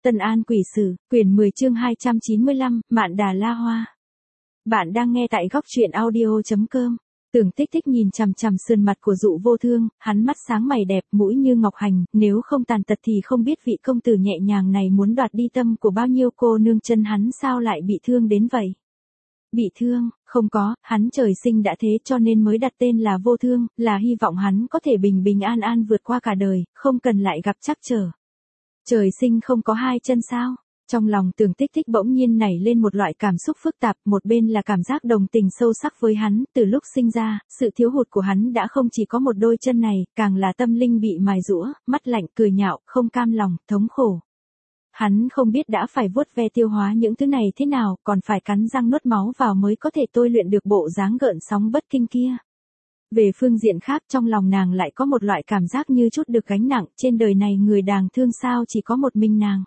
Tân An Quỷ Sử, quyển 10 chương 295, Mạn Đà La Hoa. Bạn đang nghe tại góc truyện audio.com. Tưởng Tích Tích nhìn chằm chằm sườn mặt của Dụ Vô Thương, hắn mắt sáng mày đẹp, mũi như ngọc hành, nếu không tàn tật thì không biết vị công tử nhẹ nhàng này muốn đoạt đi tâm của bao nhiêu cô nương chân hắn sao lại bị thương đến vậy. Bị thương, không có, hắn trời sinh đã thế cho nên mới đặt tên là Vô Thương, là hy vọng hắn có thể bình bình an an vượt qua cả đời, không cần lại gặp trắc trở. Trời sinh không có hai chân sao? Trong lòng Tưởng Tích Tích bỗng nhiên nảy lên một loại cảm xúc phức tạp, một bên là cảm giác đồng tình sâu sắc với hắn, từ lúc sinh ra, sự thiếu hụt của hắn đã không chỉ có một đôi chân này, càng là tâm linh bị mài rũa, mắt lạnh, cười nhạo, không cam lòng, thống khổ. Hắn không biết đã phải vuốt ve tiêu hóa những thứ này thế nào, còn phải cắn răng nuốt máu vào mới có thể tôi luyện được bộ dáng gợn sóng bất kinh kia. Về phương diện khác trong lòng nàng lại có một loại cảm giác như chút được gánh nặng, trên đời này người đáng thương sao chỉ có một mình nàng.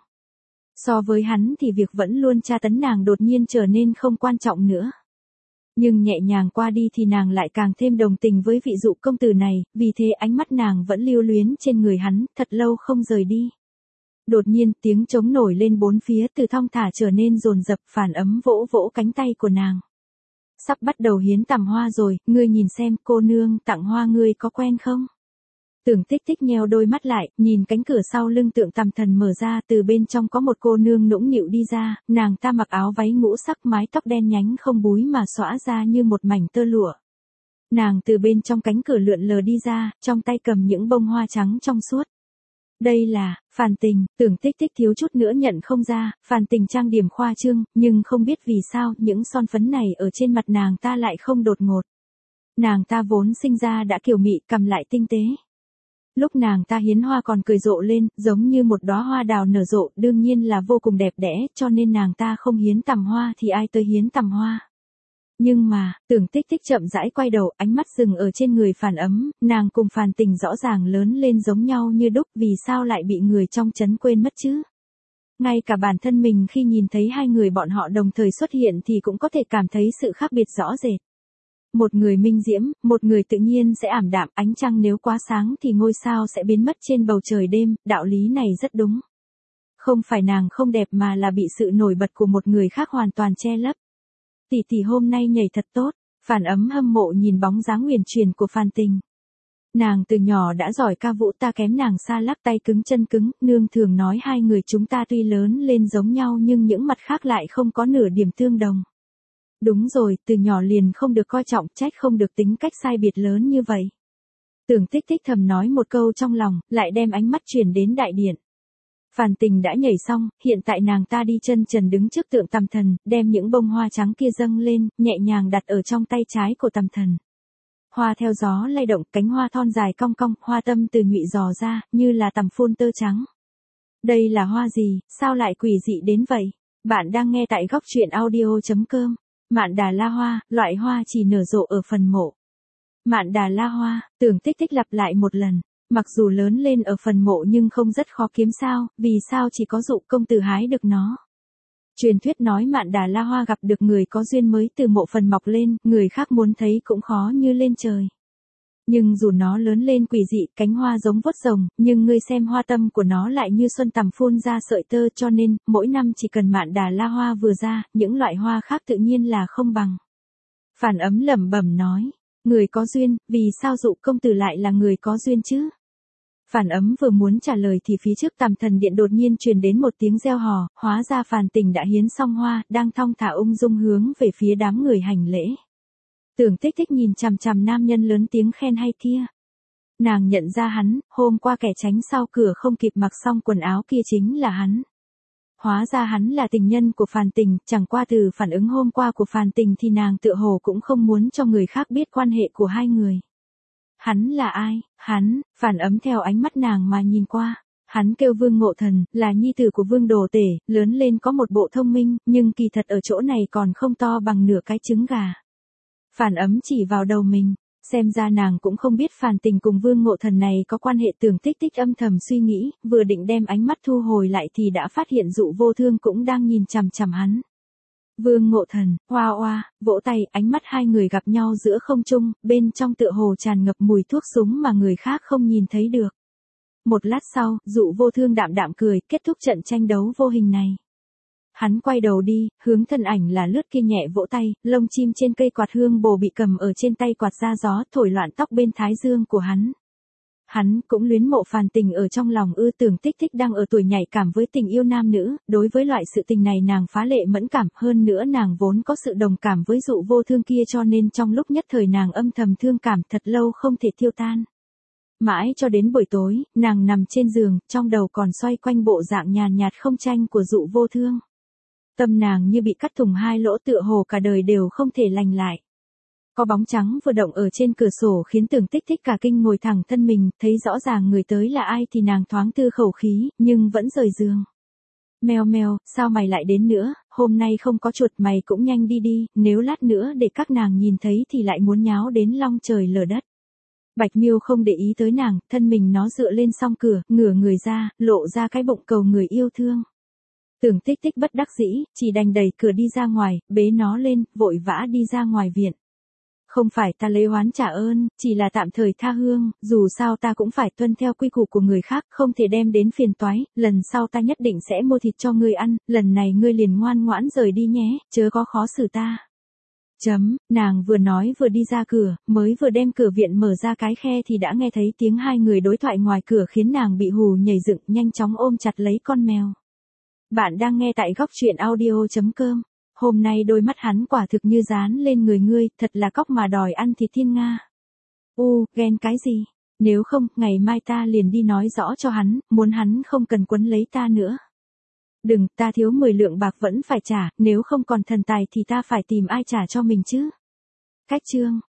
So với hắn thì việc vẫn luôn tra tấn nàng đột nhiên trở nên không quan trọng nữa. Nhưng nhẹ nhàng qua đi thì nàng lại càng thêm đồng tình với vị Dụ công tử này, vì thế ánh mắt nàng vẫn lưu luyến trên người hắn, thật lâu không rời đi. Đột nhiên tiếng trống nổi lên bốn phía từ thong thả trở nên dồn dập, Phản Ấm vỗ vỗ cánh tay của nàng. Sắp bắt đầu hiến tằm hoa rồi, ngươi nhìn xem cô nương tặng hoa ngươi có quen không? Tưởng Tích Tích nheo đôi mắt lại, nhìn cánh cửa sau lưng Tượng Tằm Thần mở ra, từ bên trong có một cô nương nũng nịu đi ra, nàng ta mặc áo váy ngũ sắc, mái tóc đen nhánh không búi mà xõa ra như một mảnh tơ lụa. Nàng từ bên trong cánh cửa lượn lờ đi ra, trong tay cầm những bông hoa trắng trong suốt. Đây là Phàn Tình. Tưởng Tích Tích thiếu chút nữa nhận không ra, Phàn Tình trang điểm khoa trương, nhưng không biết vì sao những son phấn này ở trên mặt nàng ta lại không đột ngột. Nàng ta vốn sinh ra đã kiều mị, cằm lại tinh tế. Lúc nàng ta hiến hoa còn cười rộ lên, giống như một đóa hoa đào nở rộ, đương nhiên là vô cùng đẹp đẽ, cho nên nàng ta không hiến tằm hoa thì ai tới hiến tằm hoa. Nhưng mà, Tưởng Tích Tích chậm rãi quay đầu, ánh mắt dừng ở trên người Phàn Ấm, nàng cùng Phàn Tình rõ ràng lớn lên giống nhau như đúc, vì sao lại bị người trong trấn quên mất chứ? Ngay cả bản thân mình khi nhìn thấy hai người bọn họ đồng thời xuất hiện thì cũng có thể cảm thấy sự khác biệt rõ rệt. Một người minh diễm, một người tự nhiên sẽ ảm đạm, ánh trăng nếu quá sáng thì ngôi sao sẽ biến mất trên bầu trời đêm, đạo lý này rất đúng. Không phải nàng không đẹp mà là bị sự nổi bật của một người khác hoàn toàn che lấp. Tỷ tỷ hôm nay nhảy thật tốt, Phàn Ấm hâm mộ nhìn bóng dáng huyền chuyển của Phàn Tình. Nàng từ nhỏ đã giỏi ca vũ, ta kém nàng xa lắc, tay cứng chân cứng, nương thường nói hai người chúng ta tuy lớn lên giống nhau nhưng những mặt khác lại không có nửa điểm tương đồng. Đúng rồi, từ nhỏ liền không được coi trọng, trách không được tính cách sai biệt lớn như vậy. Tưởng Tích Tích thầm nói một câu trong lòng, lại đem ánh mắt chuyển đến đại điện. Phàn Tình đã nhảy xong, hiện tại nàng ta đi chân trần đứng trước Tượng Tằm Thần, đem những bông hoa trắng kia dâng lên, nhẹ nhàng đặt ở trong tay trái của Tằm Thần. Hoa theo gió lay động, cánh hoa thon dài cong cong, hoa tâm từ nhụy dò ra, như là tằm phun tơ trắng. Đây là hoa gì, sao lại quỷ dị đến vậy? Bạn đang nghe tại góc truyện audio.com. Mạn Đà La Hoa, loại hoa chỉ nở rộ ở phần mộ. Mạn Đà La Hoa, Tưởng Tích Tích lặp lại một lần. Mặc dù lớn lên ở phần mộ nhưng không rất khó kiếm sao, vì sao chỉ có Dụ công tử hái được nó. Truyền thuyết nói Mạn Đà La Hoa gặp được người có duyên mới từ mộ phần mọc lên, người khác muốn thấy cũng khó như lên trời. Nhưng dù nó lớn lên quỷ dị, cánh hoa giống vuốt rồng, nhưng ngươi xem hoa tâm của nó lại như xuân tằm phun ra sợi tơ, cho nên, mỗi năm chỉ cần Mạn Đà La Hoa vừa ra, những loại hoa khác tự nhiên là không bằng. Phàn Ấm lẩm bẩm nói, người có duyên, vì sao Dụ công tử lại là người có duyên chứ? Phàn Ấm vừa muốn trả lời thì phía trước Tằm Thần điện đột nhiên truyền đến một tiếng reo hò, hóa ra Phàn Tình đã hiến xong hoa, đang thong thả ung dung hướng về phía đám người hành lễ. Tưởng Tích Tích nhìn chằm chằm nam nhân lớn tiếng khen hay kia. Nàng nhận ra hắn, hôm qua kẻ tránh sau cửa không kịp mặc xong quần áo kia chính là hắn. Hóa ra hắn là tình nhân của Phàn Tình, chẳng qua từ phản ứng hôm qua của Phàn Tình thì nàng tựa hồ cũng không muốn cho người khác biết quan hệ của hai người. Hắn là ai? Hắn, Phàn Ấm theo ánh mắt nàng mà nhìn qua. Hắn kêu Vương Ngộ Thần, là nhi tử của Vương Đồ Tể, lớn lên có một bộ thông minh, nhưng kỳ thật ở chỗ này còn không to bằng nửa cái trứng gà. Phàn Ấm chỉ vào đầu mình, xem ra nàng cũng không biết Phàn Tình cùng Vương Ngộ Thần này có quan hệ. Tưởng Tích Tích âm thầm suy nghĩ, vừa định đem ánh mắt thu hồi lại thì đã phát hiện Dụ Vô Thương cũng đang nhìn chằm chằm hắn. Vương Ngộ Thần, oa oa, vỗ tay, ánh mắt hai người gặp nhau giữa không trung, bên trong tựa hồ tràn ngập mùi thuốc súng mà người khác không nhìn thấy được. Một lát sau, Dụ Vô Thương đạm đạm cười, kết thúc trận tranh đấu vô hình này. Hắn quay đầu đi, hướng thân ảnh là lướt kia nhẹ vỗ tay, lông chim trên cây quạt hương bồ bị cầm ở trên tay quạt ra gió thổi loạn tóc bên thái dương của hắn. Hắn cũng luyến mộ Phàn Tình ở trong lòng Tưởng Tích Tích đang ở tuổi nhạy cảm với tình yêu nam nữ, đối với loại sự tình này nàng phá lệ mẫn cảm, hơn nữa nàng vốn có sự đồng cảm với Dụ Vô Thương kia cho nên trong lúc nhất thời nàng âm thầm thương cảm thật lâu không thể tiêu tan. Mãi cho đến buổi tối, nàng nằm trên giường, trong đầu còn xoay quanh bộ dạng nhàn nhạt không tranh của Dụ Vô Thương. Tâm nàng như bị cắt thủng hai lỗ tựa hồ cả đời đều không thể lành lại. Có bóng trắng vừa động ở trên cửa sổ khiến Tưởng Tích Tích cả kinh ngồi thẳng thân mình, thấy rõ ràng người tới là ai thì nàng thoáng tư khẩu khí, nhưng vẫn rời giường. Mèo mèo, sao mày lại đến nữa, hôm nay không có chuột mày cũng nhanh đi đi, nếu lát nữa để các nàng nhìn thấy thì lại muốn nháo đến long trời lở đất. Bạch Miêu không để ý tới nàng, thân mình nó dựa lên song cửa, ngửa người ra, lộ ra cái bụng cầu người yêu thương. Tưởng Tích Tích bất đắc dĩ, chỉ đành đẩy cửa đi ra ngoài, bế nó lên, vội vã đi ra ngoài viện. Không phải ta lấy oán trả ơn, chỉ là tạm thời tha hương, dù sao ta cũng phải tuân theo quy củ của người khác, không thể đem đến phiền toái, lần sau ta nhất định sẽ mua thịt cho ngươi ăn, lần này ngươi liền ngoan ngoãn rời đi nhé, chớ có khó xử ta. Nàng vừa nói vừa đi ra cửa, mới vừa đem cửa viện mở ra cái khe thì đã nghe thấy tiếng hai người đối thoại ngoài cửa khiến nàng bị hù nhảy dựng, nhanh chóng ôm chặt lấy con mèo. Bạn đang nghe tại Góc Truyện Audio.com. Hôm nay đôi mắt hắn quả thực như dán lên người ngươi, thật là cóc mà đòi ăn thịt thiên nga. Ghen cái gì? Nếu không, ngày mai ta liền đi nói rõ cho hắn, muốn hắn không cần quấn lấy ta nữa. Đừng, ta thiếu 10 lượng bạc vẫn phải trả, nếu không còn thần tài thì ta phải tìm ai trả cho mình chứ. Cách chương.